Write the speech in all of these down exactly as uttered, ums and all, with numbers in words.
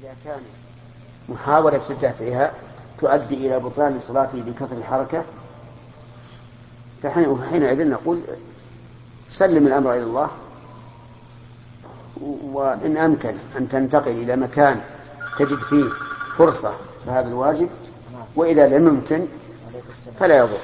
إذا كان محاولة دفعها تؤدي إلى بطلان صلاته بكثرة الحركة فحينئذ نقول سلم الأمر إلى الله، وإن أمكن أن تنتقل إلى مكان تجد فيه فرصة فهذا الواجب، وإذا لم يمكن فلا يضر.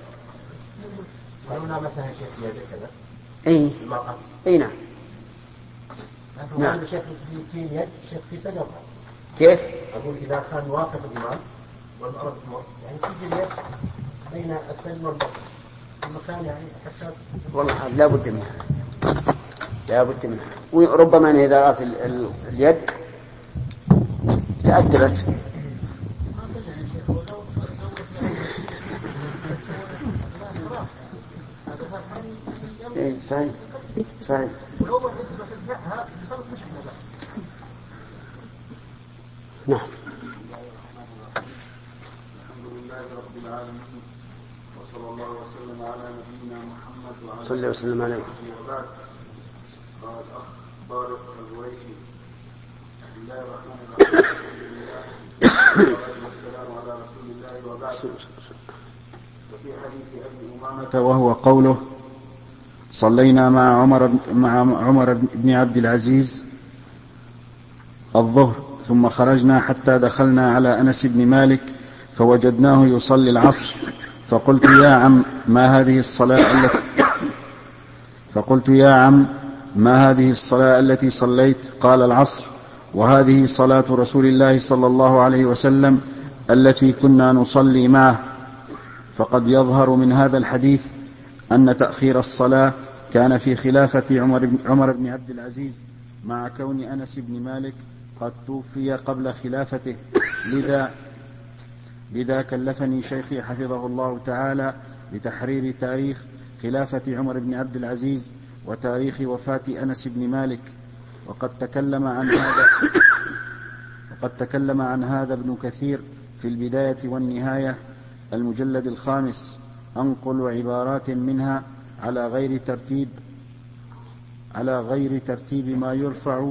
هنا مثلا شيخ يد كذا أي أي نعم نعم شيخ في يد شيخ في سجرة كيف؟ أقول إذا كان واقف الإمام والأرض تمر يعني تجي اليد بين السجن والبطن المكان يعني حساس والله لا بد منها لا بد منها وربما أن إذا رأت اليد تأثرت إيه صحيح صحيح. ولو ما تدفعها صارت مشكلة بقى. نعم. الحمد لله رب العالمين وصلى الله وسلم على نبينا محمد وعلى صلى الله وسلم عليه. وبعد. قال الأخ طارق الغويثي بسم الله الرحمن الرحيم والسلام على رسول الله وبعد. وفي حديث أبي أمامة وهو قوله صلينا مع عمر مع عمر بن عبد العزيز الظهر ثم خرجنا حتى دخلنا على أنس بن مالك فوجدناه يصلي العصر فقلت يا عم ما هذه الصلاة التي فقلت يا عم ما هذه الصلاة التي صليت؟ قال العصر وهذه صلاة رسول الله صلى الله عليه وسلم التي كنا نصلي معه. فقد يظهر من هذا الحديث أن تأخير الصلاة كان في خلافة عمر بن, عمر بن عبد العزيز مع كون أنس بن مالك قد توفي قبل خلافته، لذا, لذا كلفني شيخي حفظه الله تعالى بتحرير تاريخ خلافة عمر بن عبد العزيز وتاريخ وفاة أنس بن مالك. وقد تكلم عن هذا وقد تكلم عن هذا ابن كثير في البداية والنهاية المجلد الخامس، أنقل عبارات منها على غير ترتيب على غير ترتيب ما يرفع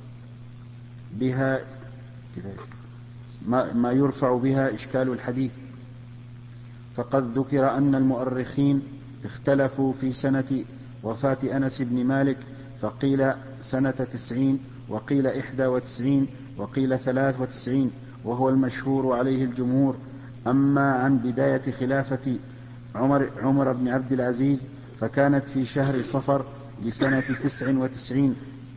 بها ما, ما يرفع بها إشكال الحديث. فقد ذكر أن المؤرخين اختلفوا في سنة وفاة أنس بن مالك، فقيل سنة تسعين وقيل إحدى وتسعين وقيل ثلاث وتسعين، وهو المشهور عليه الجمهور. أما عن بداية خلافة عمر, عمر بن عبد العزيز فكانت في شهر صفر لسنة تسع وتسعين،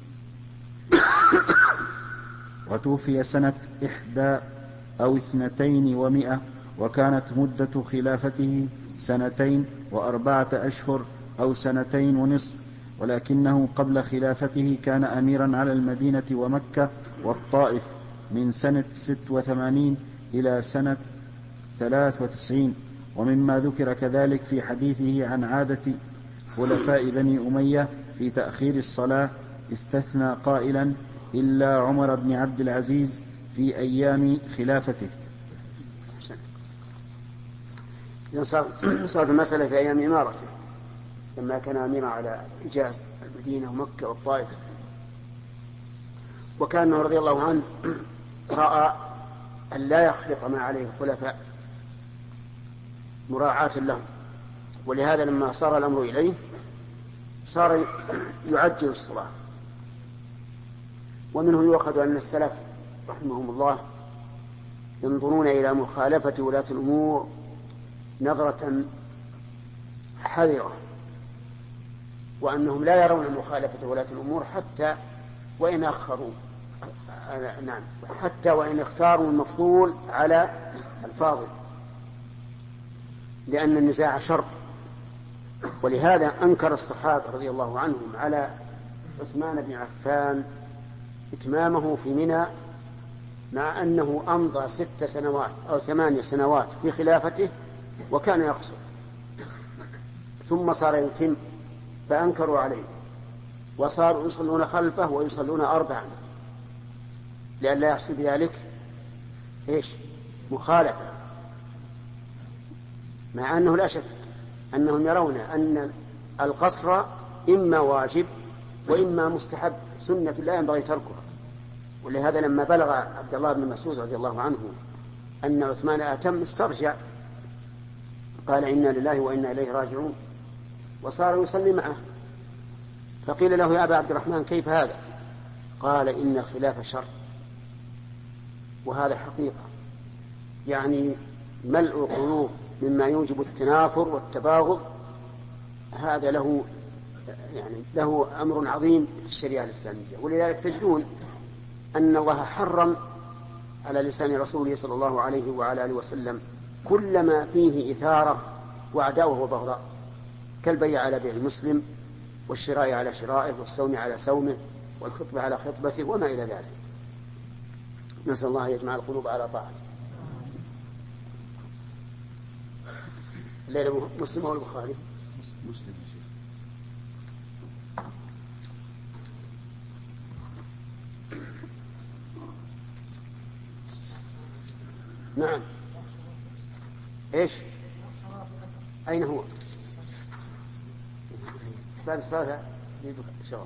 وتوفي سنة إحدى أو اثنتين ومئة، وكانت مدة خلافته سنتين وأربعة أشهر أو سنتين ونصف، ولكنه قبل خلافته كان أميرا على المدينة ومكة والطائف من سنة ست وثمانين إلى سنة ثلاث وتسعين. ومما ذكر كذلك في حديثه عن عادة خلفاء بني أمية في تأخير الصلاة استثنى قائلا إلا عمر بن عبد العزيز في أيام خلافته. صارت المسألة في أيام إمارته لما كان أميرا على حجاز المدينة ومكة والطائف، وكان رضي الله عنه رأى أن لا يخلط ما عليه الخلفاء مراعاة لهم، ولهذا لما صار الأمر إليه صار يعجل الصلاة. ومنه يؤخذ أن السلف رحمهم الله ينظرون إلى مخالفة ولاة الأمور نظرة حذرة، وأنهم لا يرون مخالفة ولاة الأمور حتى وإن أخروا نعم حتى وإن اختاروا المفضول على الفاضل، لأن النزاع شر. ولهذا أنكر الصحابة رضي الله عنهم على عثمان بن عفان إتمامه في منى مع أنه أمضى ست سنوات أو ثمانية سنوات في خلافته وكان يقصر، ثم صار يتم فأنكروا عليه وصاروا يصلون خلفه ويصلون أربعا، لأن لا يحصل بذلك إيش مخالفة، مع أنه لا شك أنهم يرون أن القصر إما واجب وإما مستحب، سنة لا ينبغي تركها. ولهذا لما بلغ عبد الله بن مسعود رضي الله عنه أن عثمان أتم استرجع، قال إنا لله وإنا إليه راجعون، وصار يصلي معه. فقيل له يا أبا عبد الرحمن كيف هذا؟ قال إن الخلاف شر، وهذا حقيقة، يعني ملء القلوب مما يوجب التنافر والتباغض هذا له يعني له أمر عظيم في الشريعة الإسلامية. ولذلك تجدون أن الله حرم على لسان رسوله صلى الله عليه وعلى آله وسلم كل ما فيه إثارة وعداوة وبغضاء، كالبيع على بيع المسلم، والشراء على شرائه، والصوم على صومه، والخطبة على خطبته، وما إلى ذلك. نسأل الله يجمع القلوب على طاعته. الليلة مسلم أو البخاري؟ مسلم. نعم. إيش؟ أين هو؟ بعد الصلاة يجب شغل.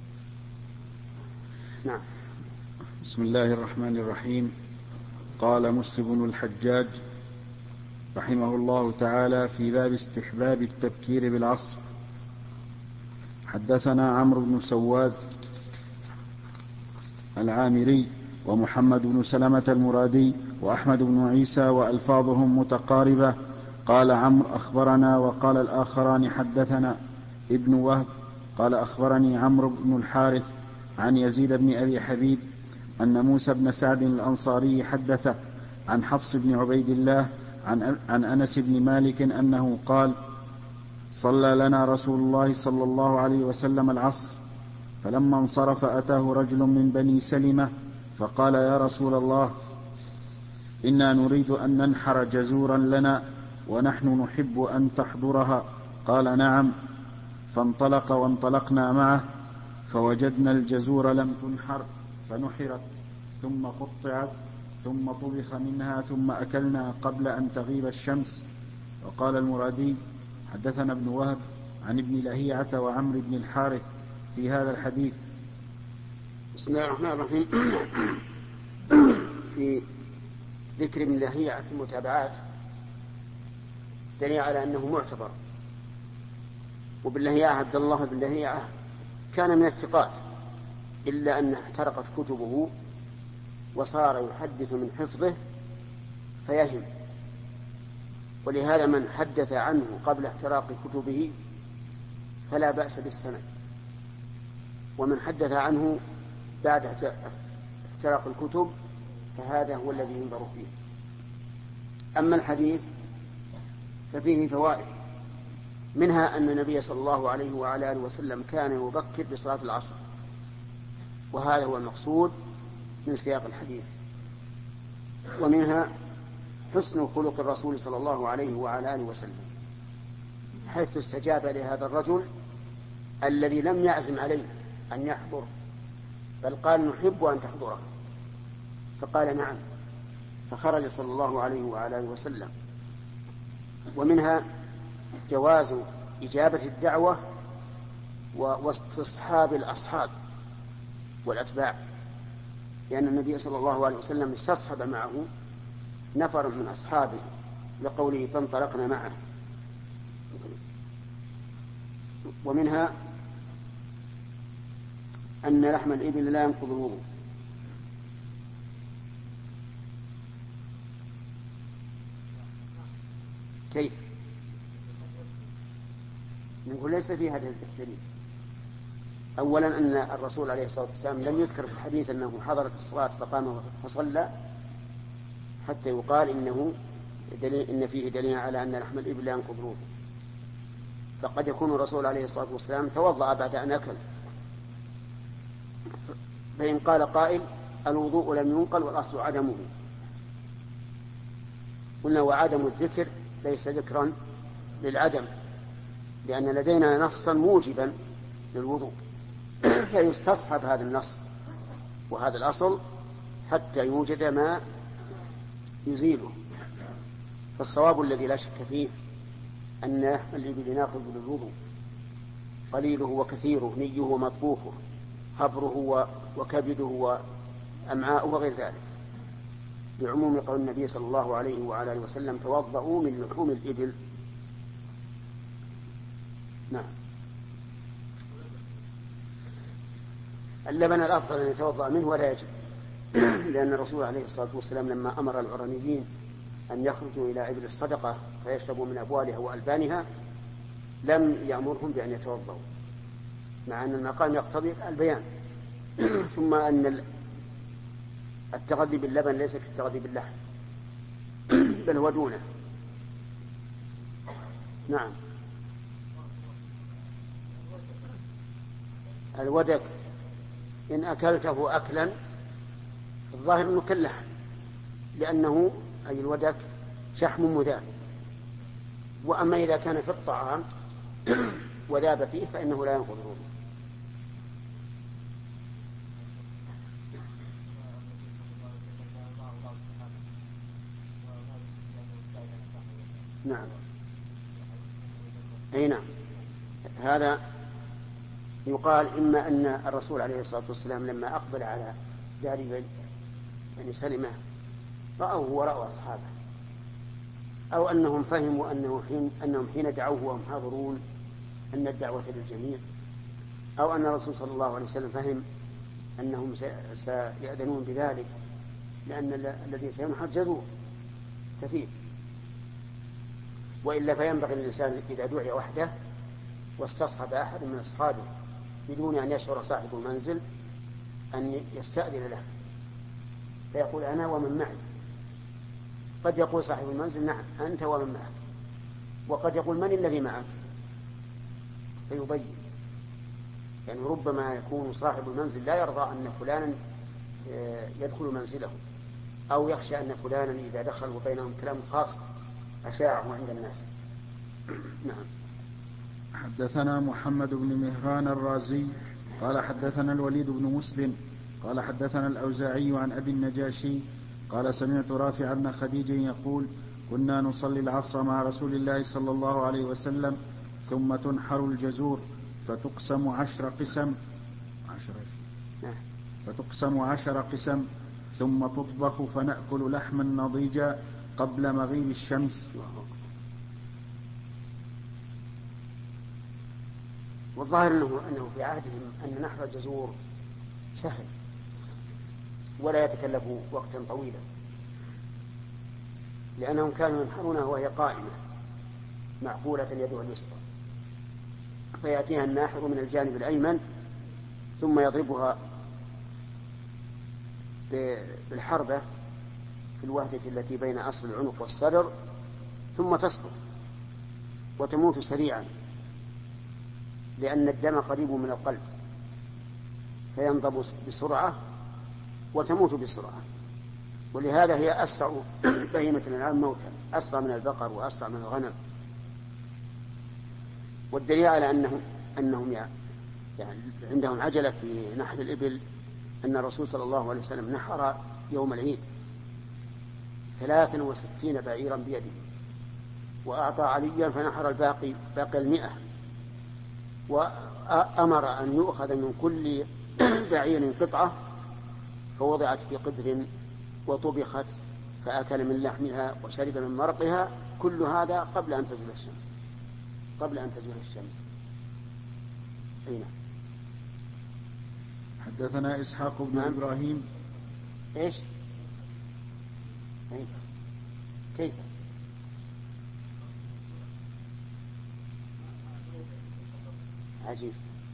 نعم. بسم الله الرحمن الرحيم. قال مسلم بن الحجاج رحمه الله تعالى في باب استحباب التبكير بالعصر: حدثنا عمرو بن سواد العامري ومحمد بن سلمة المرادي وأحمد بن عيسى وألفاظهم متقاربة. قال عمرو أخبرنا، وقال الآخران حدثنا ابن وهب قال أخبرني عمرو بن الحارث عن يزيد بن أبي حبيب أن موسى بن سعد الأنصاري حدثه عن حفص بن عبيد الله عن, عن أنس بن مالك أنه قال: صلى لنا رسول الله صلى الله عليه وسلم العصر، فلما انصرف أتاه رجل من بني سلمة فقال: يا رسول الله، إنا نريد أن ننحر جزورا لنا ونحن نحب أن تحضرها. قال: نعم. فانطلق وانطلقنا معه فوجدنا الجزور لم تنحر فنحرت ثم قطعت ثم طبخ منها ثم أكلنا قبل أن تغيب الشمس. وقال المرادي: حدثنا ابن وهب عن ابن لهيعة وعمرو بن الحارث في هذا الحديث. بسم الله الرحمن الرحيم. في ذكر ابن لهيعة في المتابعات دليل على أنه معتبر. وابن لهيعة عبد الله بن لهيعة كان من الثقات، إلا أن احترقت كتبه وصار يحدث من حفظه فيهم، ولهذا من حدث عنه قبل احتراق كتبه فلا بأس بالسند، ومن حدث عنه بعد احتراق الكتب فهذا هو الذي ينظر فيه. أما الحديث ففيه فوائد، منها أن النبي صلى الله عليه وعلى آله وسلم كان يبكر بصلاة العصر، وهذا هو المقصود من سياق الحديث. ومنها حسن خلق الرسول صلى الله عليه وعلى آله وسلم، حيث استجاب لهذا الرجل الذي لم يعزم عليه أن يحضر، بل قال: نحب أن تحضره، فقال: نعم، فخرج صلى الله عليه وعلى آله وسلم. ومنها جواز إجابة الدعوة واستصحاب الأصحاب والأتباع، لأن النبي صلى الله عليه وسلم استصحب معه نفر من أصحابه لقوله: فانطلقنا معه. ومنها أن لحم الإبل لا ينقض الوضوء. كيف؟ نقول ليس في هذا الدليل. أولا أن الرسول عليه الصلاة والسلام لم يذكر في الحديث أنه حضرت الصلاة فقام فصلى حتى يقال إنه دليل إن فيه دليل على أن لحم الإبل لا ينقض الوضوء. فقد يكون الرسول عليه الصلاة والسلام توضأ بعد أن أكل، فإن قال قائل: الوضوء لم ينقل والأصل عدمه، قلنا: وعدم الذكر ليس ذكرا للعدم، لأن لدينا نصا موجبا للوضوء، فيستصحب هذا النص وهذا الأصل حتى يوجد ما يزيله. فالصواب الذي لا شك فيه أن لحم الإبل ناقض للوضوء، قليله وكثيره، نيه ومطبوخه، هبره وكبده أمعاء وغير ذلك، بعموم قول النبي صلى الله عليه وعلى آله وسلم توضؤوا من لحوم الإبل. نعم. اللبن الأفضل أن يتوضأ منه ولا يجب، لأن الرسول عليه الصلاة والسلام لما أمر العرنيين أن يخرجوا إلى إبل الصدقة فيشربوا من أبوالها وألبانها لم يأمرهم بأن يتوضأوا، مع أن المقام يقتضي البيان. ثم أن التغذي باللبن ليس كالتغذي باللحم، بل هو دونه. نعم. الودك إن أكلته أكلا الظاهر أنه كاللحم، لأنه أي الودك شحم مذاب. وأما إذا كان في الطعام وذاب فيه فإنه لا ينقض الوضوء. نعم. أي نعم. هذا يقال إما أن الرسول عليه الصلاة والسلام لما أقبل على دار بني سلمة رأوه ورأوا أصحابه، أو أنهم فهموا أنه حين أنهم حين دعوه وهم حاضرون أن الدعوة للجميع، أو أن الرسول صلى الله عليه وسلم فهم أنهم سيأذنون بذلك، لأن الذي سينحر جزور كثير. وإلا فينبغي للإنسان إذا دعي وحده واستصحب أحد من أصحابه بدون أن يشعر صاحب المنزل أن يستأذن له، فيقول أنا ومن معي. قد يقول صاحب المنزل نعم أنت ومن معك، وقد يقول من الذي معك فيبين. يعني ربما يكون صاحب المنزل لا يرضى أن فلانا يدخل منزله، أو يخشى أن فلانا إذا دخل وبينهم كلام خاص أشاعه عند الناس. نعم. حدثنا محمد بن مهران الرازي قال حدثنا الوليد بن مسلم قال حدثنا الأوزاعي عن أبي النجاشي قال سمعت رافع بن خديج يقول كنا نصلي العصر مع رسول الله صلى الله عليه وسلم ثم تنحر الجزور فتقسم عشر قسم عشر فتقسم عشر قسم ثم تطبخ فنأكل لحما نضيجا قبل مغيب الشمس. والظاهر أنه, أنه في عهدهم أن نحر الجزور سهل ولا يتكلف وقتا طويلا، لأنهم كانوا ينحرونها وهي قائمة معقولة يدها اليسرى، فيأتيها الناحر من الجانب الأيمن ثم يضربها بالحربة في الوهدة التي بين أصل العنق والصدر، ثم تسقط وتموت سريعا، لأن الدم قريب من القلب فينضب بسرعة وتموت بسرعة. ولهذا هي أسرع بهيمة الأنعام موتا، أسرع من البقر وأسرع من الغنم. والدليل على أنهم, أنهم يعني عندهم عجلة في نحر الإبل أن الرسول صلى الله عليه وسلم نحر يوم العيد ثلاثا وستين بعيرا بيده، وأعطى عليا فنحر الباقي باقي المئة، وأمر أن يؤخذ من كل بعير قطعة فوضعت في قدر وطبخت فأكل من لحمها وشرب من مرقها، كل هذا قبل أن تزول الشمس قبل أن تزول الشمس. أين حدثنا إسحاق بن نعم. إبراهيم إيش أي. كيف عجيب،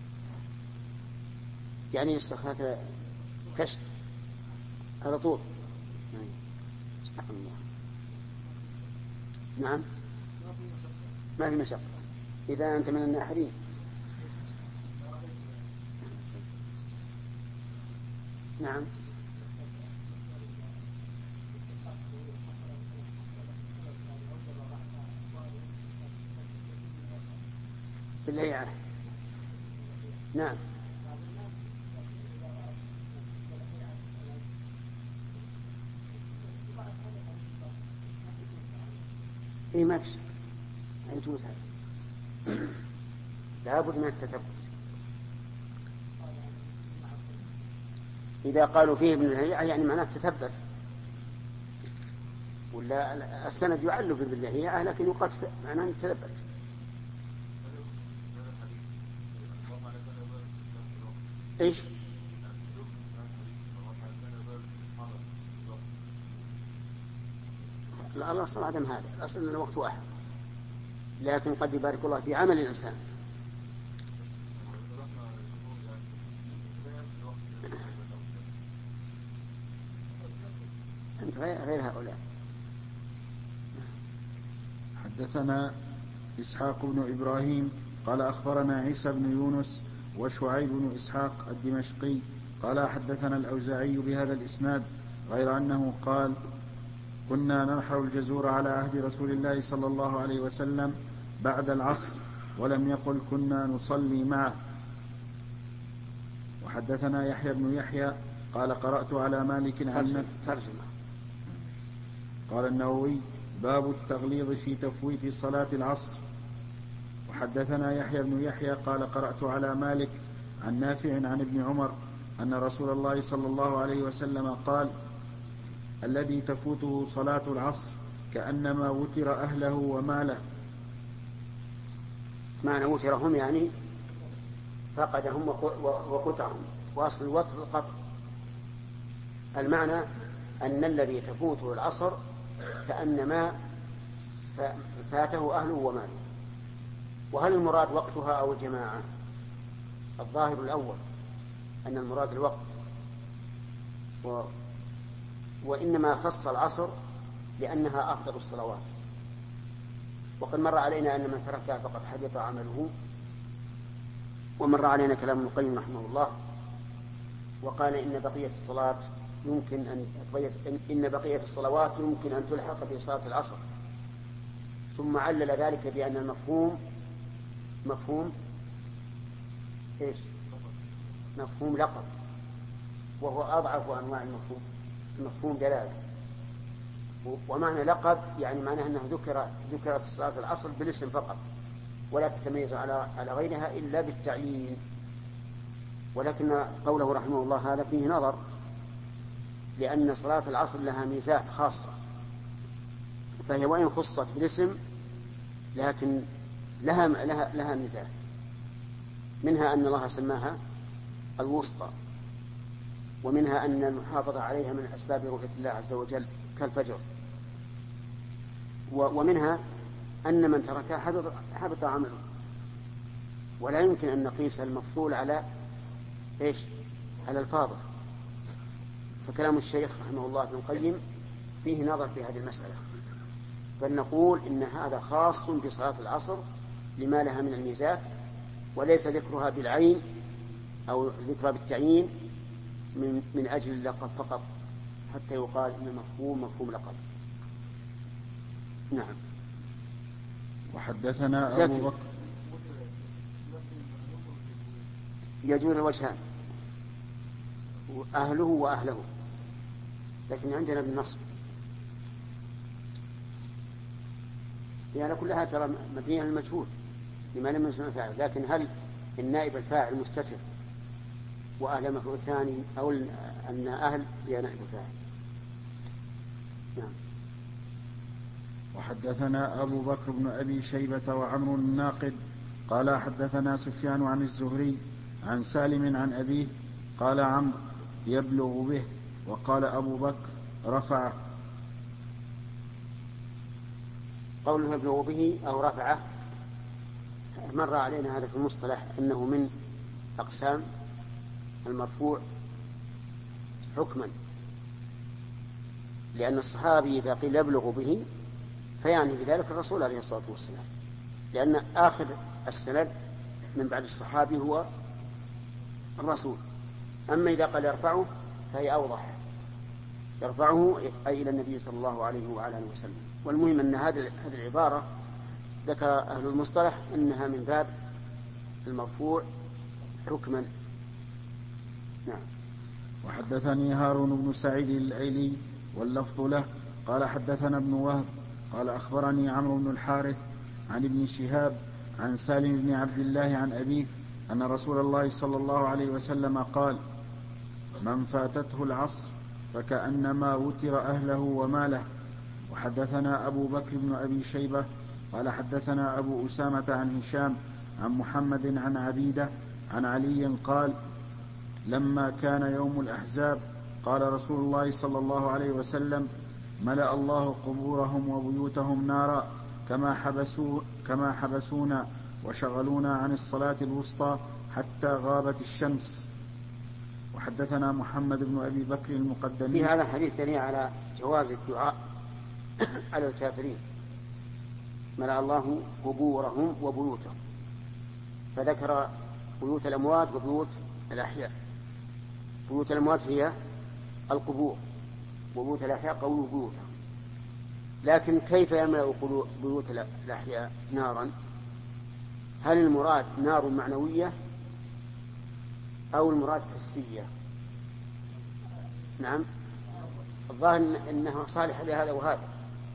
يعني يستخدم كشت على طول. سبحان الله. نعم ما في مشقة إذا أنت من الناحرين. نعم بالله. نعم إيه ما فيش يجوز هذا، لابد من التثبت. إذا قالوا فيه ابن لهيعة يعني معناه تثبت، ولا السند يعل بابن لهيعة لكن يقال معناه تثبت. إيش؟ لا، الأصل عدم هذا، الأصل أن الوقت واحد، لكن قد يبارك الله في عمل الإنسان. أنت غير هؤلاء. حدثنا إسحاق بن إبراهيم قال أخبرنا عيسى بن يونس وشعيب بن إسحاق الدمشقي قال حدثنا الأوزاعي بهذا الإسناد غير أنه قال كنا ننحر الجزور على عهد رسول الله صلى الله عليه وسلم بعد العصر، ولم يقل كنا نصلي معه. وحدثنا يحيى بن يحيى قال قرأت على مالك عن ترجمة. قال النووي باب التغليظ في تفويت صلاة العصر. وحدثنا يحيى بن يحيى قال قرأت على مالك عن نافع عن ابن عمر أن رسول الله صلى الله عليه وسلم قال الذي تفوته صلاة العصر كأنما وتر أهله وماله. معنى وترهم يعني فقدهم وقطعهم، وأصل الوتر القطع. المعنى أن الذي تفوته العصر كأنما فاته أهله وماله. وهل المراد وقتها أو الجماعة؟ الظاهر الأول أن المراد الوقت، و... وإنما خص العصر لأنها أفضل الصلوات. وقد مر علينا أن من تركها فقد حبط عمله، ومر علينا كلام ابن القيم رحمه الله وقال إن بقية الصلاة يمكن أن إن بقية الصلوات يمكن أن تلحق بصلاة العصر، ثم علل ذلك بأن المفهوم مفهوم إيش؟ مفهوم لقب، وهو أضعف أنواع المفهوم، مفهوم دلالة. ومعنى لقب يعني معناه أنه ذكر ذكرت صلاة العصر بالاسم فقط، ولا تتميز على على غيرها إلا بالتعيين. ولكن قوله رحمه الله هذا فيه نظر، لأن صلاة العصر لها ميزات خاصة، فهي وإن خصت بالاسم لكن لها لها لها ميزات، منها أن الله سماها الوسطى، ومنها أن المحافظة عليها من أسباب رؤية الله عز وجل كالفجر، ومنها أن من تركها حبط, حبط عمله. ولا يمكن أن نقيس المفضول على إيش؟ على الفاضل. فكلام الشيخ رحمه الله ابن القيم فيه نظر في هذه المسألة، فلنقول إن هذا خاص بصلاة العصر لما لها من الميزات، وليس ذكرها بالعين أو ذكرها بالتعيين من, من أجل اللقب فقط، حتى يقال إن المفهوم مفهوم لقب. نعم. وحدثنا أبو بكر يجوز الوجهان، أهله وأهله، لكن عندنا بالنصب يعني كلها ترى مبنية للمجهول لما لم يسمى فاعل. لكن هل النائب الفاعل مستتر وأهل مفعول ثاني، أو أن أهل هي نائب الفاعل؟ نعم. وحدثنا أبو بكر بن أبي شيبة وعمرو الناقد قال حدثنا سفيان عن الزهري عن سالم عن أبيه قال عمرو يبلغ به، وقال أبو بكر رفعه. قوله يبلغ به أو رفعه مر علينا هذا في المصطلح أنه من أقسام المرفوع حكما، لأن الصحابي إذا قيل يبلغ به فيعني بذلك الرسول عليه الصلاة والسلام، لأن آخر السند من بعد الصحابي هو الرسول. أما إذا قال يرفعه فهي أوضح، يرفعه أي إلى النبي صلى الله عليه وعلى آله وسلم. والمهم أن هذه العبارة ذكر أهل المصطلح أنها من باب المرفوع حكما. نعم. وحدثني هارون بن سعيد الأيلي واللفظ له قال حدثنا ابن وهب قال أخبرني عمرو بن الحارث عن ابن شهاب عن سالم بن عبد الله عن أبيه أن رسول الله صلى الله عليه وسلم قال من فاتته العصر فكأنما وتر أهله وماله. وحدثنا أبو بكر بن أبي شيبة قال حدثنا أبو أسامة عن هشام عن محمد عن عبيدة عن علي قال لما كان يوم الأحزاب قال رسول الله صلى الله عليه وسلم ملأ الله قبورهم وبيوتهم نارا كما, حبسوا كما حبسونا وشغلونا عن الصلاة الوسطى حتى غابت الشمس. وحدثنا محمد بن أبي بكر المقدمي. في هذا الحديث دليل على جواز الدعاء على الكافرين. ملأ الله قبورهم وبيوتهم، فذكر بيوت الأموات وبيوت الأحياء. بيوت الأموات هي القبور، وبيوت الأحياء قوله بيوتهم. لكن كيف يملأ بيوت الأحياء نارا؟ هل المراد نار معنوية أو المراد حسية؟ نعم، الظاهر أنها صالحة لهذا وهذا.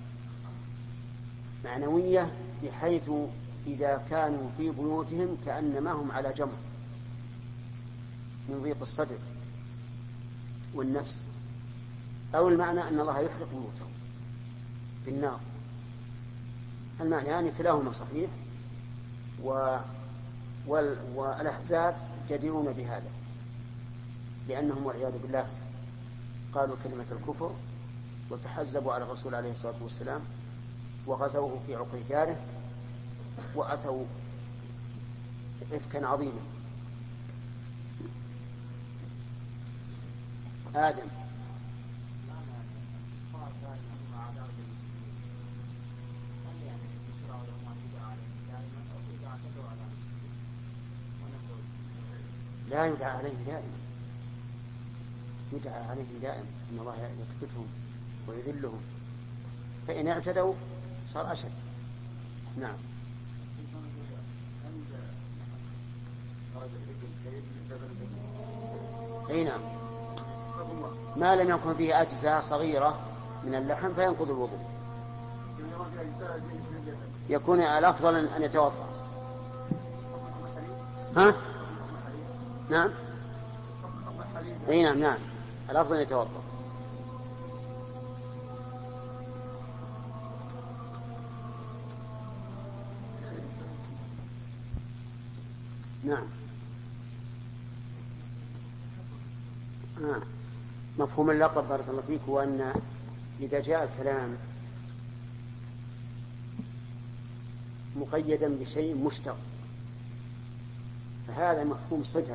معنوية بحيث إذا كانوا في بيوتهم كأنما هم على جمر من ضيق الصدر والنفس، أو المعنى أن الله يحرق بيوتهم بالنار. المعنى يعني كلاهما صحيح، و... وال... والأحزاب جديرون بهذا، لأنهم والعياذ بالله قالوا كلمة الكفر وتحزبوا على الرسول عليه الصلاة والسلام وغزوه في عقر داره وأتوا إفكا عظيما. آدم لا يدعى عليهم دائما، يدعى عليهم دائما إن الله يكبتهم ويذلهم، فإن اعتدوا صار أشد. نعم. أي نعم، ما لم يكن فيه أجزاء صغيرة من اللحم فينقض الوضوء، يكون الأفضل أن يتوضأ. ها؟ نعم. أي نعم نعم، الأفضل أن يتوضأ. نعم. آه. مفهوم اللقب بارك الله فيك هو أن إذا جاء الكلام مقيدا بشيء مشتق فهذا مفهوم صفة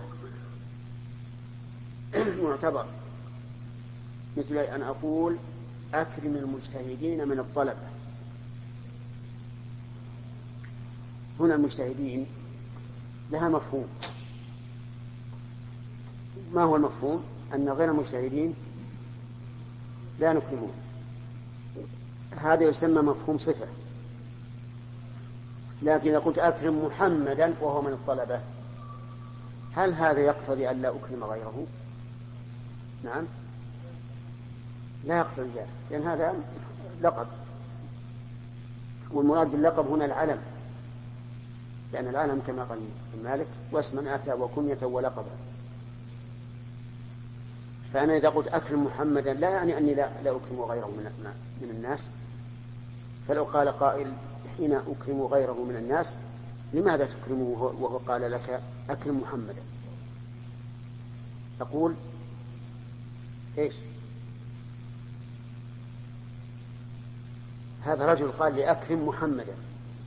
معتبر، مثل أن أقول أكرم المجتهدين من الطلبة. هنا المجتهدين لها مفهوم. ما هو المفهوم؟ أن غير المجتهدين لا نكرمون، هذا يسمى مفهوم صفة. لكن إذا قلت أكرم محمدا وهو من الطلبة، هل هذا يقتضي أن لا أكرم غيره؟ نعم، لا يقتضي ذلك، لأن هذا لقب، والمراد باللقب هنا العلم، لأن العلم كما قال المالك واسما أتى وكنية ولقبا. فأنا إذا قلت أكرم محمدا لا يعني أني لا, لا أكرم غيره من, من الناس. فلو قال قائل حين أكرم غيره من الناس لماذا تكرمه وهو قال لك أكرم محمدا؟ تقول إيش؟ هذا رجل قال لي أكرم محمدا،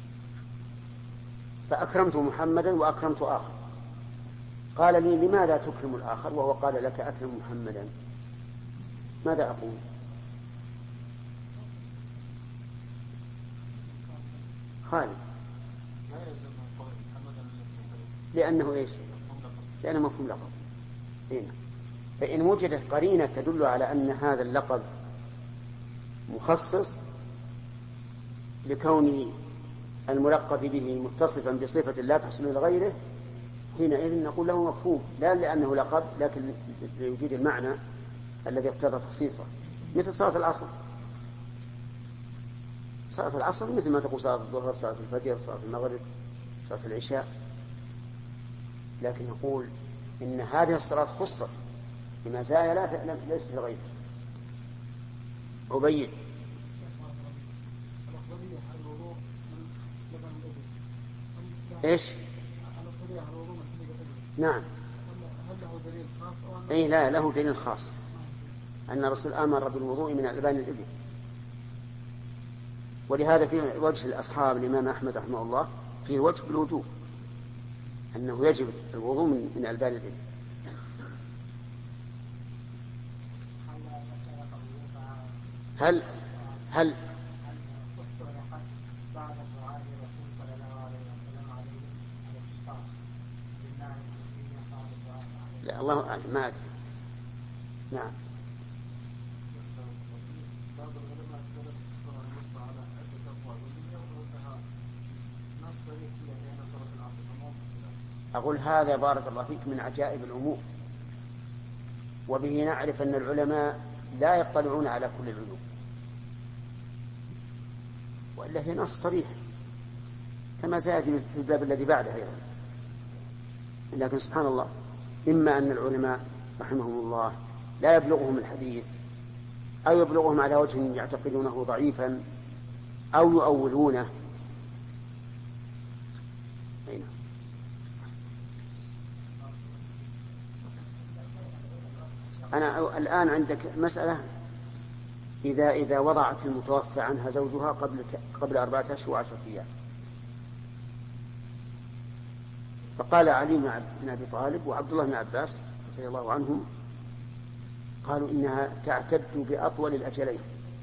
فأكرمت محمدا وأكرمت آخر، قال لي لماذا تكرم الآخر وهو قال لك أكرم محمدا؟ ماذا أقول؟ خالد، لأنه إيش؟ لأنه مفهوم لقب. هنا فإن وجدت قرينة تدل على أن هذا اللقب مخصص لكون الملقب به متصفا بصفة لا تحصل لغيره، حينئذ نقول له مفهوم، لا لأنه لقب لكن لوجود المعنى الذي اقتضى تخصيصه. مثل صلاة العصر، صلاة العصر مثل ما تقول صلاة الظهر، صلاة الفجر، صلاة المغرب، صلاة العشاء، لكن نقول إن هذه الصلاة خصت بمزايا لا ليست لغيره. أبين إيش؟ نعم. أي لا، له دليل خاص أن الرسول أمر بالوضوء من ألبان الإبل، ولهذا في وجه الأصحاب الإمام أحمد رحمه الله فيه وجه بالوجوب أنه يجب الوضوء من, من ألبان الإبل. هل هل لا الله أعلم ما أدري. نعم. أقول هذا بارك الله فيك من عجائب الأمور، وبه نعرف أن العلماء لا يطلعون على كل العلوم، وإلا هي نص صريح كما سيأتي في الباب الذي بعده أيضا. لكن سبحان الله، إما أن العلماء رحمهم الله لا يبلغهم الحديث، أو يبلغهم على وجه يعتقدونه ضعيفا، أو يؤولونه. أين أنا الآن عندك مسألة، إذا إذا وضعت المتوفى عنها زوجها قبل قبل أربعة أشهر وعشرة أيام، فقال علي بن أبي طالب وعبد الله بن عباس رضي الله عنهم قالوا إنها تعتد بأطول الأجلين.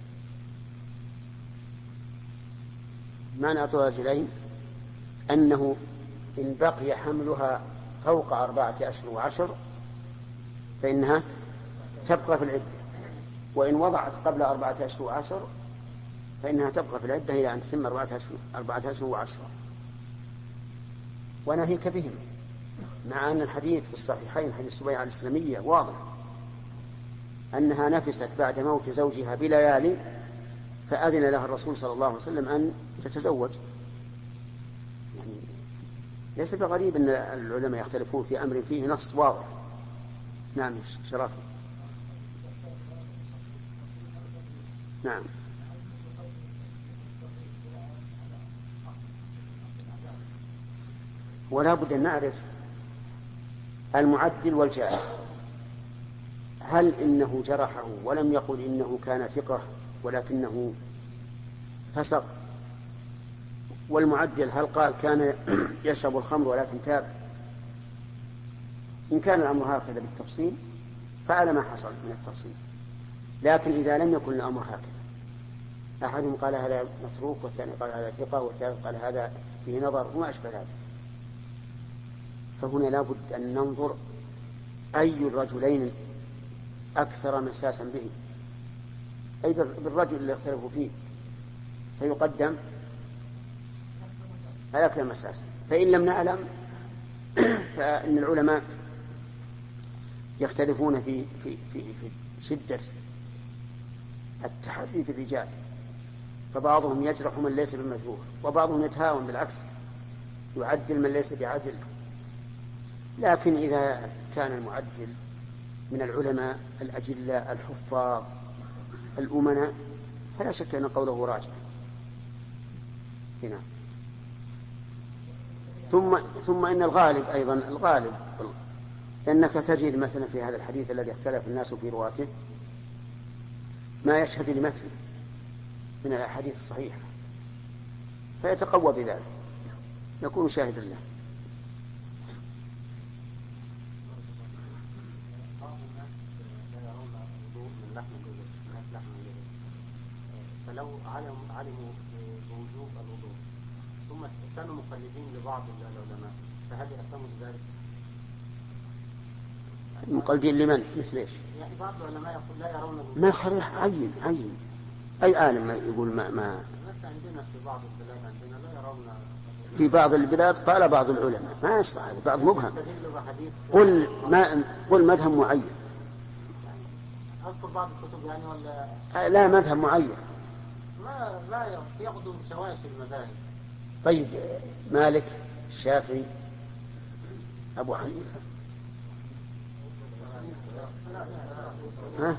معنى أطول الأجلين أنه إن بقي حملها فوق أربعة أشهر وعشر فإنها تبقى في العدة، وإن وضعت قبل أربعة أشهر وعشر فإنها تبقى في العدة إلى أن تتم أربعة أشهر أربعة أشهر وعشرة. وناهيك بهم، مع أن الحديث في الصحيحين حديث سبيعة الإسلامية واضح أنها نفست بعد موت زوجها بليالي فأذن لها الرسول صلى الله عليه وسلم أن تتزوج. يعني ليس بغريب أن العلماء يختلفون في أمر فيه نص واضح. نعم شرافي. نعم. ولا بد أن نعرف المعدل والجاهل، هل إنه جرحه ولم يقل إنه كان ثقة ولكنه فسق، والمعدل هل قال كان يشرب الخمر ولكن تاب. إن كان الأمر هكذا بالتفصيل فعلى ما حصل من التفصيل، لكن إذا لم يكن الأمر هكذا، أحدهم قال هذا متروك والثاني قال هذا ثقة والثالث قال هذا فيه نظر وما أشبه ذلك، فهنا لا بد أن ننظر أي الرجلين أكثر مساسا به، أي بالرجل اللي اختلفوا فيه، فيقدم الأكثر مساسا. فإن لم نعلم فإن العلماء يختلفون في في في, في شدة التحري في الرجال، فبعضهم يجرح من ليس بمجروح، وبعضهم يتهاون بالعكس يعدل من ليس بعدل. لكن إذا كان المعدل من العلماء الأجلاء الحفاظ الأمناء فلا شك أن قوله راجع. هنا ثم ثم إن الغالب أيضا الغالب أنك تجد مثلا في هذا الحديث الذي اختلف الناس في رواته ما يشهد لمثله من الأحاديث الصحيحة فيتقوى بذلك، يكون شاهدا له. فلو علموا بوجوب الوضوء ثم كانوا مقلدين لبعض العلماء فهل يأثموا بذلك؟ مقلدين لمن؟ مثل ايش؟ يعني بعض العلماء يقول لا يرون الوضوء. ما خريح عين عين أي عالم ما يقول ما ما بس عندنا في بعض البلاد عندنا لا يرون. في بعض البلاد قال بعض العلماء ما يصلح هذا بعض مبهم. قل ما قل مذهب معين. أذكر بعض الكتب يعني ولا لا مذهب معين. ما لا يأخذوا شوائش المذاهب. طيب مالك الشافعي أبو حنيفة ها؟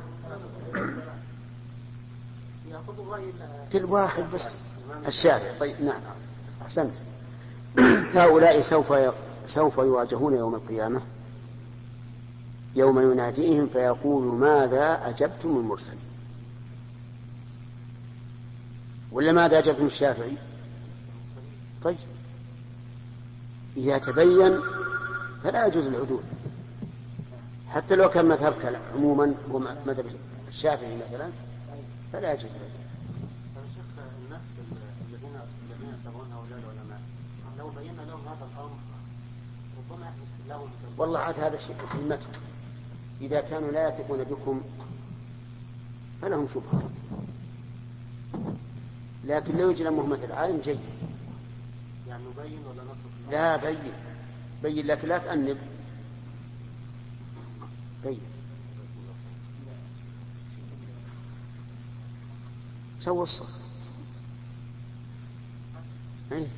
كل واحد بس الشافعي. طيب نعم أحسنت. هؤلاء سوف سوف يواجهون يوم القيامة يوم يناديهم فيقول ماذا أجبتم المرسلين؟ ولا ماذا أجبتم الشافعي؟ طيب إذا تبين فلا يجوز العدول، حتى لو كان مذهبك عموما هو مذهب الشافعي مثلا فلا يجوز العدول. الناس الذين الذين يتبعون هؤلاء العلماء لو بينا لهم هذا الأمر ربما يحدث لهم. والله عاد هذا الشيء كلمته، إذا كانوا لا يثقون بكم فلهم شبهة، لكن لو يجي مهمة العالم جيد. يعني نبين ولا نترك؟ لا بين بين، لكن لا تأنب. بين سوى الصف. ايه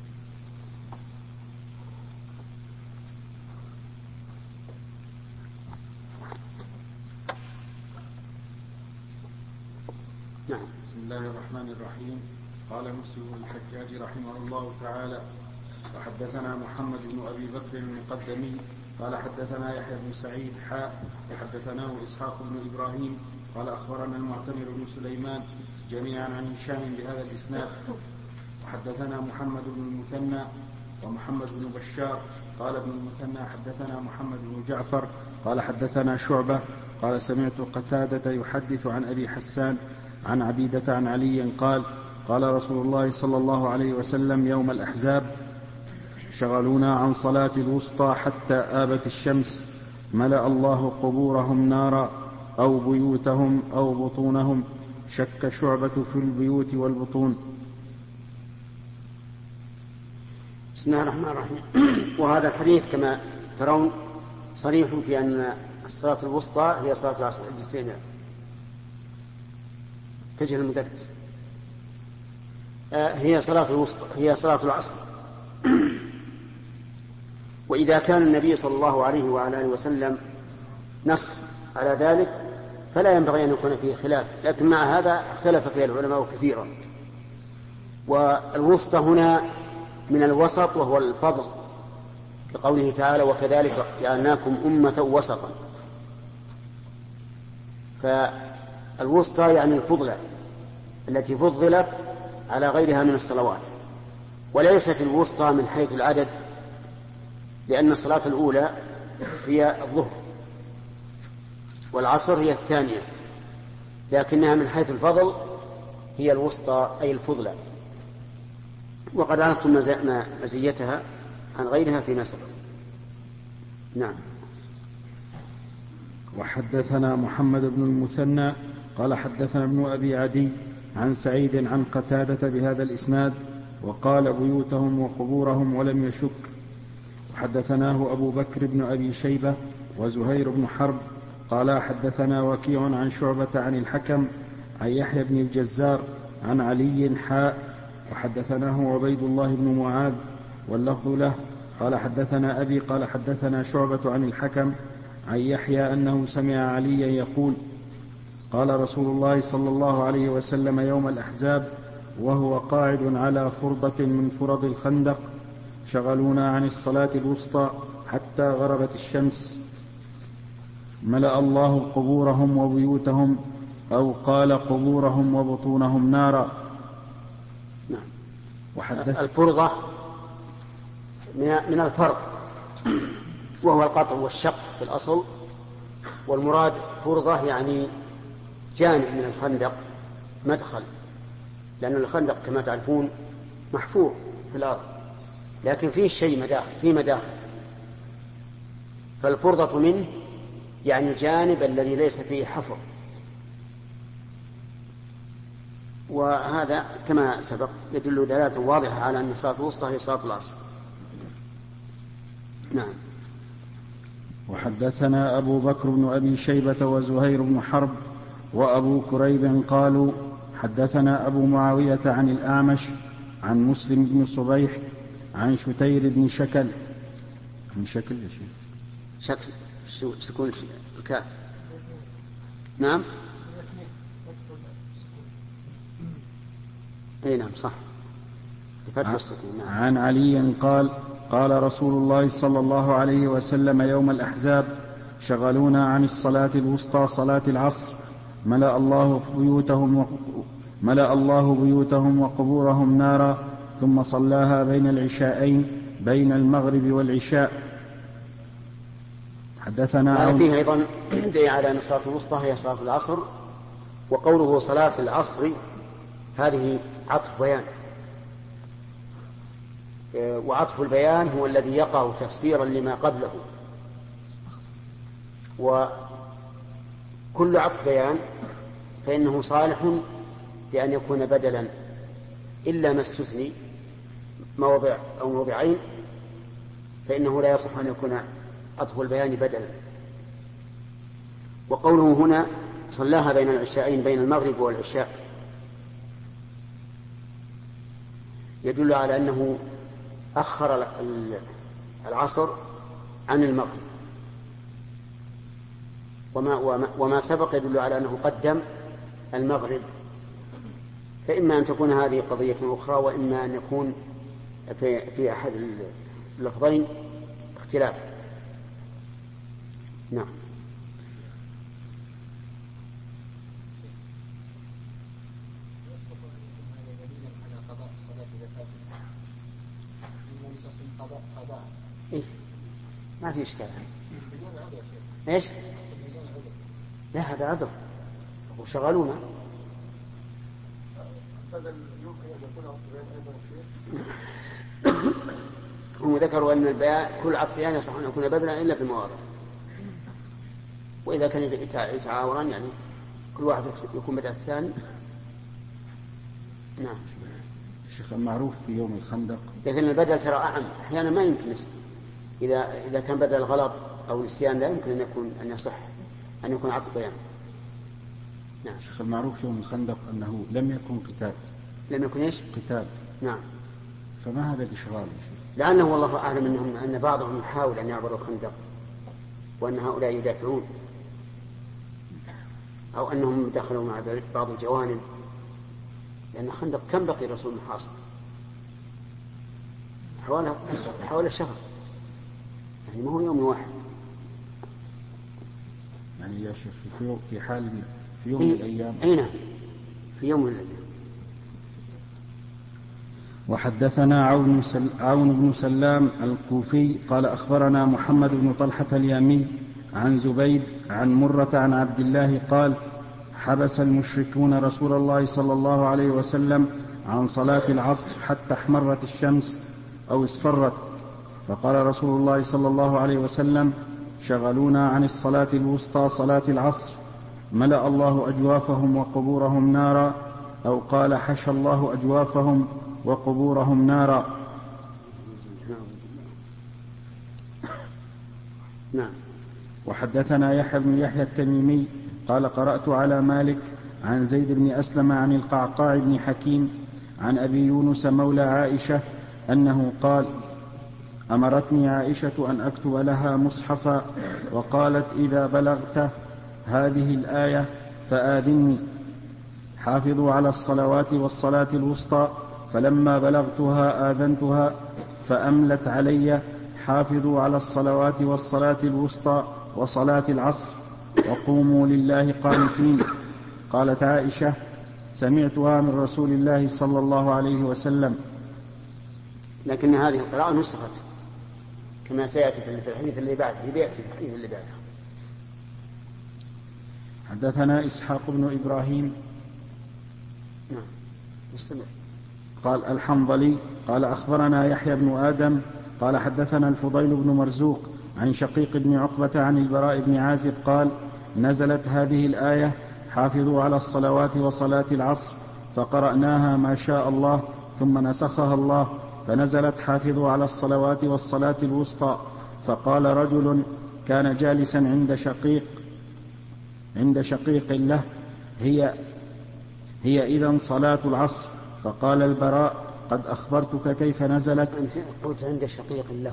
نعم. بسم الله الرحمن الرحيم. قال مسلم الحجاج رحمه الله تعالى: وحدثنا محمد بن أبي بكر المقدمي قال حدثنا يحيى بن سعيد حاء وحدثناه إسحاق بن إبراهيم قال أخبرنا المعتمر بن سليمان جميعا عن هشام بهذا الإسناد. وحدثنا محمد بن المثنى ومحمد بن بشار قال ابن المثنى حدثنا محمد بن جعفر قال حدثنا شعبة قال سمعت قتادة يحدث عن أبي حسان عن عبيدة عن علي قال: قال رسول الله صلى الله عليه وسلم يوم الأحزاب: شغلونا عن صلاة الوسطى حتى آبت الشمس، ملأ الله قبورهم نارا أو بيوتهم أو بطونهم. شك شعبة في البيوت والبطون. بسم الله الرحمن الرحيم. وهذا الحديث كما ترون صريح في أن الصلاة الوسطى هي صلاة العصر. الجسين تجه المدرس. آه هي صلاة الوسطى هي صلاة العصر. وإذا كان النبي صلى الله عليه وعلى آله وسلم نص على ذلك فلا ينبغي أن يكون فيه خلاف، لكن مع هذا اختلف فيه العلماء كثيرا. والوسطى هنا من الوسط وهو الفضل، لقوله تعالى: وكذلك جعلناكم أمة وسطا. فالوسطى يعني الفضلة التي فضلت على غيرها من الصلوات، وليست الوسطى من حيث العدد، لأن الصلاة الأولى هي الظهر والعصر هي الثانية، لكنها من حيث الفضل هي الوسطى أي الفضلة. وقد عرفتم مزيتها عن غيرها فيما سبق. نعم. وحدثنا محمد بن المثنى قال حدثنا ابن أبي عدي عن سعيد عن قتادة بهذا الإسناد وقال: بيوتهم وقبورهم ولم يشك. وحدثناه أبو بكر بن أبي شيبة وزهير بن حرب قال حدثنا وكيع عن شعبة عن الحكم عن يحيى بن الجزار عن علي حاء. وحدثناه عبيد الله بن معاذ واللفظ له قال حدثنا أبي قال حدثنا شعبة عن الحكم عن يحيى أنه سمع عليا يقول: قال رسول الله صلى الله عليه وسلم يوم الأحزاب وهو قاعد على فرضة من فرض الخندق: شغلونا عن الصلاة الوسطى حتى غربت الشمس، ملأ الله قبورهم وبيوتهم، أو قال قبورهم وبطونهم نارا. نعم. وحدث الفرضة من الفرض وهو القطع والشق في الأصل، والمراد فرضة يعني جانب من الخندق مدخل، لأن الخندق كما تعرفون محفور في الأرض لكن فيه شيء مداخل فيه مداخل، فالفرضة منه يعني الجانب الذي ليس فيه حفر. وهذا كما سبق يدل دلالة واضحة على أن الصلاة الوسطى هي صلاة العصر. نعم. وحدثنا أبو بكر بن أبي شيبة وزهير بن حرب وأبو كريب قالوا حدثنا أبو معاوية عن الأعمش عن مسلم بن صبيح عن شتير بن شكل من شكل يا شيخ شكل سكون الكاف نعم اي نعم صح بفتح السكين. نعم. عن علي قال قال رسول الله صلى الله عليه وسلم يوم الأحزاب شغلونا عن الصلاة الوسطى صلاة العصر ملأ الله بيوتهم و... ملأ الله بيوتهم وقبورهم نارا ثم صلاها بين العشاءين بين المغرب والعشاء. حدثنا هذا فيه أيضا دليل على أن الصلاة الوسطى هي صلاة العصر. وقوله صلاة العصر هذه عطف بيان، وعطف البيان هو الذي يقع تفسيرا لما قبله، وكل عطف بيان فإنه صالح لأن يكون بدلا إلا ما استثني موضع أو موضعين فإنه لا يصح أن يكون عطف البيان بدلا. وقوله هنا صلاها بين العشاءين بين المغرب والعشاء يدل على أنه أخر العصر عن المغرب، وما, وما, وما سبق يدل على أنه قدم المغرب، فإما أن تكون هذه قضية أخرى وإما أن يكون في, في أحد اللفظين اختلاف. نعم. إيه؟ ما في إشكال. إيش؟ لا هذا عذر وشغلونا. هم ذكروا أن البيان كل عطف بيان يصح أن يكون بدلا إلا في المواضع، وإذا كان يتعاوران يعني كل واحد يكون بدأ الثاني. نعم. الشيخ المعروف في يوم الخندق، لكن البدل ترى أعم، أحيانا ما يمكن إذا إذا كان بدل غلط أو نسيان لا يمكن أن يكون أن يصح أن يكون عطف بيان. نعم. الشيخ المعروف في يوم الخندق أنه لم يكن قتال. لم يكن إيش؟ قتال. نعم. فما هذا الإشغال؟ لأنه والله أعلم أنهم أن بعضهم يحاول أن يعبر الخندق وأن هؤلاء يدافعون، أو أنهم دخلوا مع بعض الجوانب، لأن الخندق كم بقي رسول محاصر؟ حوالي حوالي شهر، يعني ما هو يوم واحد. يعني يا شيخ في في حال في يوم إيه؟ من الأيام. أي نعم في يوم من الأيام. وحدثنا عون, سل... عون بن سلام الكوفي قال أخبرنا محمد بن طلحة اليامي عن زبيد عن مرة عن عبد الله قال حبس المشركون رسول الله صلى الله عليه وسلم عن صلاة العصر حتى احمرت الشمس أو اصفرت، فقال رسول الله صلى الله عليه وسلم شغلونا عن الصلاة الوسطى صلاة العصر ملأ الله أجوافهم وقبورهم نارا، أو قال حشى الله أجوافهم وقبورهم نارا. نعم. وحدثنا يحيى بن يحيى التميمي قال قرأت على مالك عن زيد بن أسلم عن القعقاع بن حكيم عن أبي يونس مولى عائشة أنه قال أمرتني عائشة أن أكتب لها مصحفا وقالت إذا بلغت هذه الآية فآذني حافظوا على الصلوات والصلاة الوسطى، فلما بلغتها آذنتها فأملت علي حافظوا على الصلوات والصلاة الوسطى وصلاة العصر وقوموا لله قانتين. قالت عائشة سمعتها من رسول الله صلى الله عليه وسلم. لكن هذه القراءة نسخت كما سيأتي في الحديث اللي بعده، بيأتي في الحديث اللي بعده. حدثنا إسحاق بن إبراهيم. نعم مستمر. قال الحنظلي قال أخبرنا يحيى بن آدم قال حدثنا الفضيل بن مرزوق عن شقيق بن عقبة عن البراء بن عازب قال نزلت هذه الآية حافظوا على الصلوات وصلاة العصر، فقرأناها ما شاء الله ثم نسخها الله فنزلت حافظوا على الصلوات والصلاة الوسطى. فقال رجل كان جالسا عند شقيق عند شقيق له هي هي إذن صلاة العصر. فقال البراء قد أخبرتك كيف نزلت. أنت قلت عند شقيق له.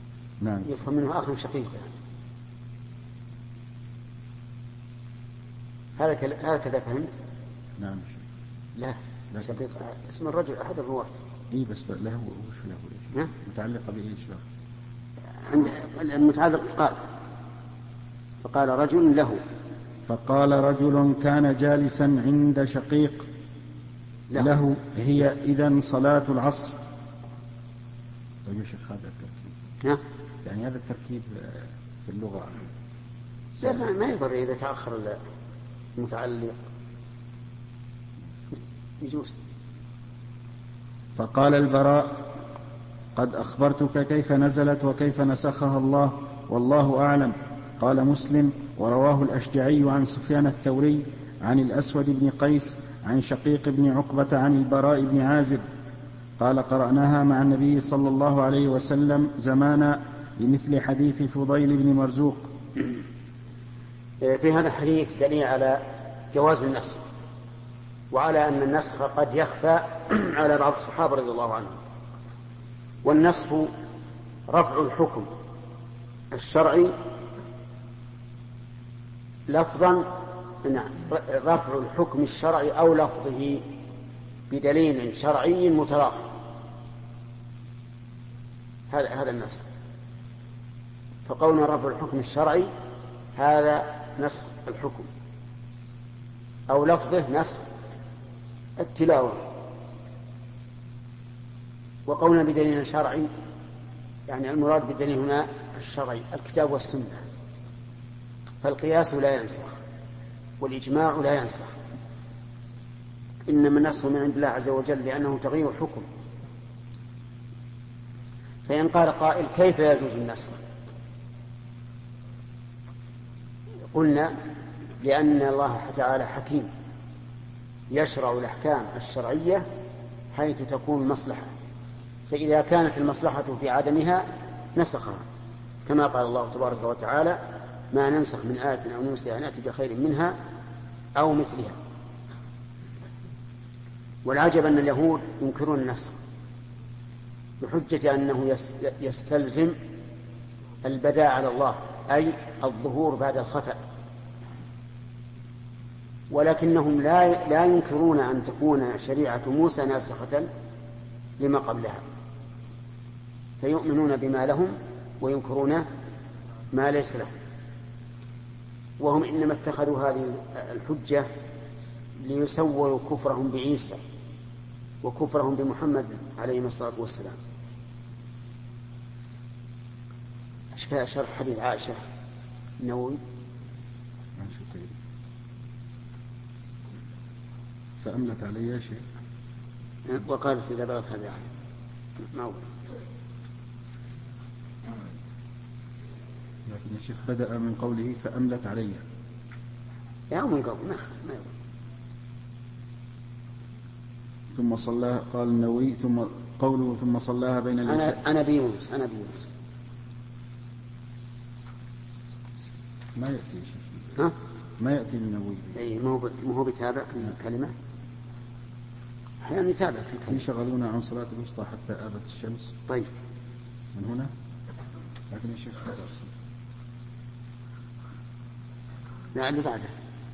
نعم. يفهم منه آخر شقيق. هذا هكذا فهمت؟ نعم. لا شقيق اسم الرجل أحد الرواة. إيه بس له وش له؟ متعلقة بإيش له؟ عند المتعلق قال فقال رجل له. فقال رجل كان جالسا عند شقيق له, له هي إذن صلاة العصر. طيب يا شيخ هذا التركيب يعني هذا التركيب في اللغة لا ما يضر إذا تأخر المتعلق يجوز. فقال البراء قد أخبرتك كيف نزلت وكيف نسخها الله والله أعلم. قال مسلم ورواه الأشجعي عن سفيان الثوري عن الأسود بن قيس عن شقيق بن عقبة عن البراء بن عازب قال قرأناها مع النبي صلى الله عليه وسلم زمانا بمثل حديث فضيل بن مرزوق. في هذا الحديث دليل على جواز النسخ وعلى أن النسخ قد يخفى على بعض الصحابة رضي الله عنهم. والنسخ رفع الحكم الشرعي لفظا نعم رفع الحكم الشرعي أو لفظه بدليل شرعي متراخي. هذا هذا النسخ. فقولنا رفع الحكم الشرعي هذا نسخ الحكم أو لفظه نسخ التلاوة. وقولنا بدليل شرعي يعني المراد بالدليل هنا الشرعي الكتاب والسنة. فالقياس لا ينسخ والإجماع لا ينسخ، إنما النسخ من عند الله عز وجل لأنه تغيير حكم. فإن قال قائل كيف يجوز النسخ؟ قلنا لأن الله تعالى حكيم يشرع الأحكام الشرعية حيث تكون المصلحة، فإذا كانت المصلحة في عدمها نسخها، كما قال الله تبارك وتعالى ما ننسخ من آية أو ننسها نأتي بخير منها أو مثلها. والعجب أن اليهود ينكرون النسخ بحجة أنه يستلزم البداء على الله أي الظهور بعد الخفاء، ولكنهم لا لا ينكرون أن تكون شريعة موسى ناسخة لما قبلها، فيؤمنون بما لهم وينكرون ما ليس لهم. وهم إنما اتخذوا هذه الحجة ليسووا كفرهم بعيسى وكفرهم بمحمد عليه الصلاة والسلام. أشبه شرح حديث عائشة النووي فأملت علي شيء وقالت إذا بغت هذه ما هو. لكن الشيخ بدأ من قوله فأملت علي يا من قبل ما ما ثم صلى قال النووي ثم قوله ثم صلاها بين العشاء. أنا أنا بيونس أنا بيونس ما يأتي شيخ ها ما يأتي النووي أي ما هو ما هو بيتابع كلمة أحيانا يتابع في الكلمة. يشغلون عن صلاة الوسطى حتى آبت الشمس. طيب من هنا لكن الشيخ لا اللي بعده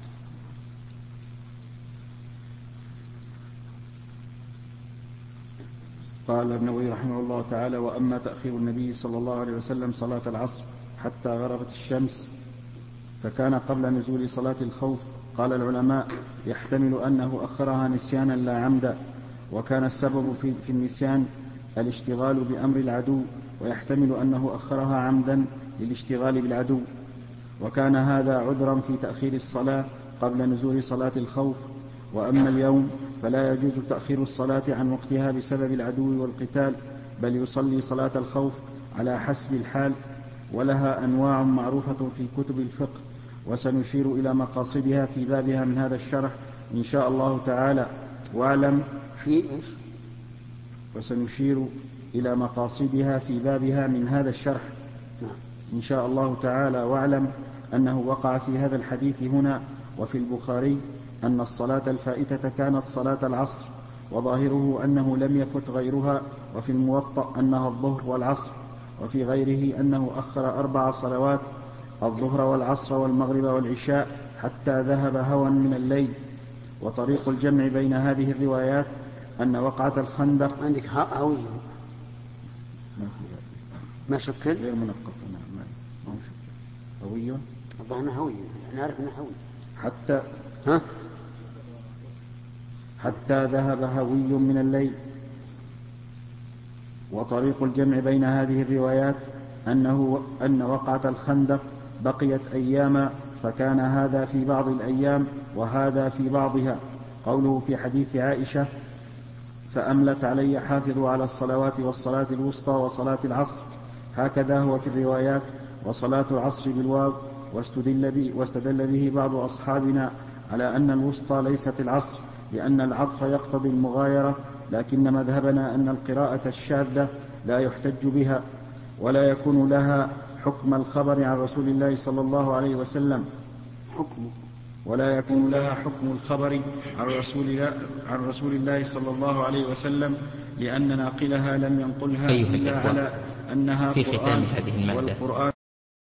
قال النووي رحمه الله تعالى وأما تأخير النبي صلى الله عليه وسلم صلاة العصر حتى غربت الشمس فكان قبل نزول صلاة الخوف. قال العلماء يحتمل أنه أخرها نسيانا لا عمدا، وكان السبب في, في النسيان الاشتغال بأمر العدو، ويحتمل أنه أخرها عمدا للاشتغال بالعدو، وكان هذا عذرا في تأخير الصلاة قبل نزول صلاة الخوف. وأما اليوم فلا يجوز تأخير الصلاة عن وقتها بسبب العدو والقتال، بل يصلي صلاة الخوف على حسب الحال، ولها أنواع معروفة في كتب الفقه، وسنشير إلى مقاصدها في بابها من هذا الشرح إن شاء الله تعالى. واعلم في إيش وسنشير إلى مقاصدها في بابها من هذا الشرح إن شاء الله تعالى. واعلم أنه وقع في هذا الحديث هنا وفي البخاري أن الصلاة الفائتة كانت صلاة العصر، وظاهره أنه لم يفت غيرها، وفي الموطأ أنها الظهر والعصر، وفي غيره أنه أخر أربع صلوات الظهر والعصر والمغرب والعشاء حتى ذهب هوى من الليل. وطريق الجمع بين هذه الروايات أن وقعة الخندق عندك هوي ما شكل غير منقط. نعم ما هو شكل هوي الظاهر هوي نعرف انه هوي حتى ها حتى ذهب هوي من الليل. وطريق الجمع بين هذه الروايات أنه أن وقعة الخندق بقيت أياما، فكان هذا في بعض الأيام وهذا في بعضها. قوله في حديث عائشة فأملت علي حافظوا على الصلوات والصلاة الوسطى وصلاة العصر، هكذا هو في الروايات وصلاة العصر بالواو. واستدل به, واستدل به بعض أصحابنا على أن الوسطى ليست العصر لأن العطف يقتضي المغايرة، لكن مذهبنا أن القراءة الشاذة لا يحتج بها ولا يكون لها حكم الخبر عن رسول الله صلى الله عليه وسلم حكم ولا يكون لها حكم الخبر عن رسول الله, عن رسول الله صلى الله عليه وسلم، لأن ناقلها لم ينقلها إلا على أنها في ختام هذه المادة والقرآن